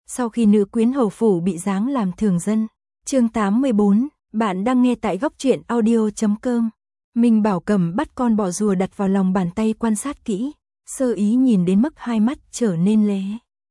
Sau khi nữ quyến hầu phủ bị giáng làm thường dân. Chương 84, bạn đang nghe tại góc truyện audio.com. Minh Bảo cầm bắt con bọ rùa đặt vào lòng bàn tay quan sát kỹ, sơ ý nhìn đến mức hai mắt trở nên lé.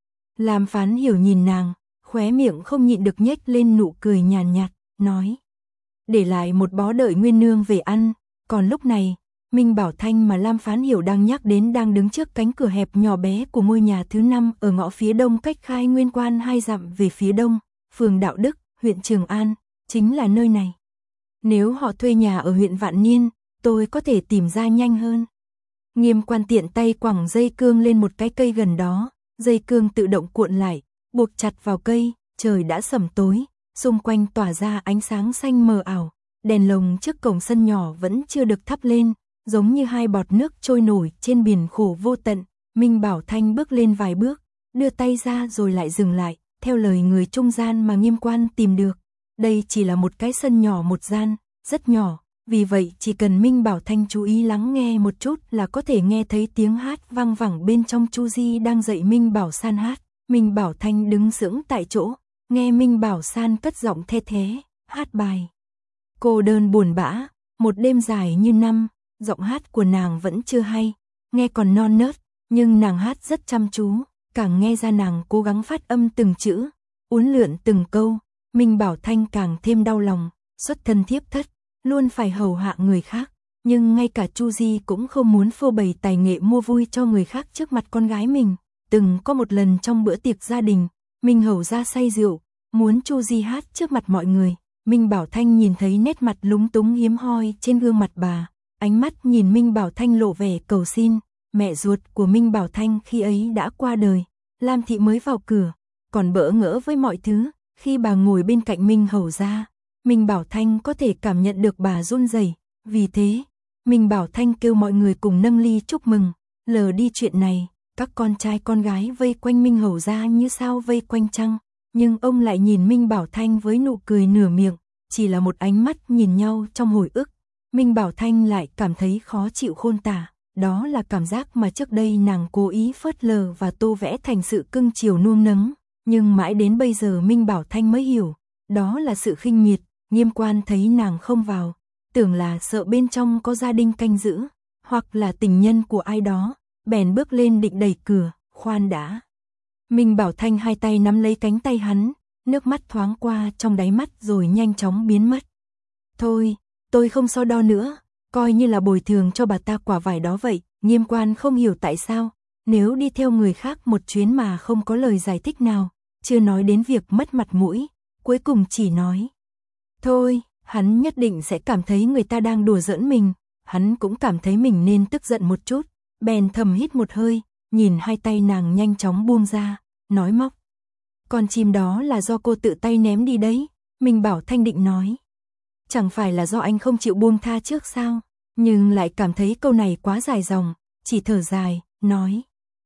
Lam Phán Hiểu nhìn nàng, khóe miệng không nhịn được nhếch lên nụ cười nhàn nhạt, nói: để lại một bó đợi nguyên nương về ăn. Còn lúc này, Minh Bảo Thanh mà Lam Phán Hiểu đang nhắc đến đang đứng trước cánh cửa hẹp nhỏ bé của ngôi nhà thứ 5 ở ngõ phía đông cách Khai Nguyên Quan 2 dặm về phía đông, phường Đạo Đức, huyện Trường An, chính là nơi này. Nếu họ thuê nhà ở huyện Vạn Niên, tôi có thể tìm ra nhanh hơn. Nghiêm Quan tiện tay quẳng dây cương lên một cái cây gần đó, dây cương tự động cuộn lại, buộc chặt vào cây, trời đã sẩm tối, xung quanh tỏa ra ánh sáng xanh mờ ảo, đèn lồng trước cổng sân nhỏ vẫn chưa được thắp lên, giống như hai bọt nước trôi nổi trên biển khổ vô tận. Minh Bảo Thanh bước lên vài bước, đưa tay ra rồi lại dừng lại, theo lời người trung gian mà Nghiêm Quan tìm được. Đây chỉ là một cái sân nhỏ một gian, rất nhỏ, vì vậy chỉ cần Minh Bảo Thanh chú ý lắng nghe một chút là có thể nghe thấy tiếng hát vang vẳng bên trong. Chu Di đang dạy Minh Bảo San hát. Minh Bảo Thanh đứng sững tại chỗ, nghe Minh Bảo San cất giọng the thé, hát bài cô đơn buồn bã, một đêm dài như năm. Giọng hát của nàng vẫn chưa hay, nghe còn non nớt, nhưng nàng hát rất chăm chú, càng nghe ra nàng cố gắng phát âm từng chữ, uốn lượn từng câu. Minh Bảo Thanh càng thêm đau lòng, xuất thân thiếp thất, luôn phải hầu hạ người khác, nhưng ngay cả Chu Di cũng không muốn phô bày tài nghệ mua vui cho người khác trước mặt con gái mình. Từng có một lần trong bữa tiệc gia đình, Minh hầu ra say rượu, muốn Chu Di hát trước mặt mọi người. Minh Bảo Thanh nhìn thấy nét mặt lúng túng hiếm hoi trên gương mặt bà, ánh mắt nhìn Minh Bảo Thanh lộ vẻ cầu xin. Mẹ ruột của Minh Bảo Thanh khi ấy đã qua đời, Lam thị mới vào cửa, còn bỡ ngỡ với mọi thứ. Khi bà ngồi bên cạnh Minh hầu ra, Minh Bảo Thanh có thể cảm nhận được bà run rẩy, vì thế, Minh Bảo Thanh kêu mọi người cùng nâng ly chúc mừng. Lờ đi chuyện này, các con trai con gái vây quanh Minh hầu ra như sao vây quanh trăng, nhưng ông lại nhìn Minh Bảo Thanh với nụ cười nửa miệng, chỉ là một ánh mắt nhìn nhau trong hồi ức. Minh Bảo Thanh lại cảm thấy khó chịu khôn tả, đó là cảm giác mà trước đây nàng cố ý phớt lờ và tô vẽ thành sự cưng chiều nuông nấng, nhưng mãi đến bây giờ Minh Bảo Thanh mới hiểu, đó là sự khinh miệt. Nghiêm Quan thấy nàng không vào, tưởng là sợ bên trong có gia đình canh giữ, hoặc là tình nhân của ai đó, bèn bước lên định đẩy cửa, khoan đã. Minh Bảo Thanh hai tay nắm lấy cánh tay hắn, nước mắt thoáng qua trong đáy mắt rồi nhanh chóng biến mất. Thôi, tôi không so đo nữa, coi như là bồi thường cho bà ta quả vải đó vậy. Nghiêm Quan không hiểu tại sao, nếu đi theo người khác một chuyến mà không có lời giải thích nào, chưa nói đến việc mất mặt mũi, cuối cùng chỉ nói thôi, hắn nhất định sẽ cảm thấy người ta đang đùa giỡn mình, hắn cũng cảm thấy mình nên tức giận một chút, bèn thầm hít một hơi, nhìn hai tay nàng nhanh chóng buông ra, nói móc: con chim đó là do cô tự tay ném đi đấy. Minh Bảo Thanh định nói: chẳng phải là do anh không chịu buông tha trước sao, nhưng lại cảm thấy câu này quá dài dòng, chỉ thở dài, nói: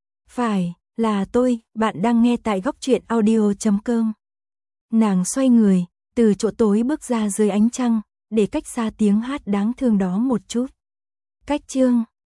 phải, là tôi. Bạn đang nghe tại góc truyện audio.com. Nàng xoay người, từ chỗ tối bước ra dưới ánh trăng, để cách xa tiếng hát đáng thương đó một chút. Cách chương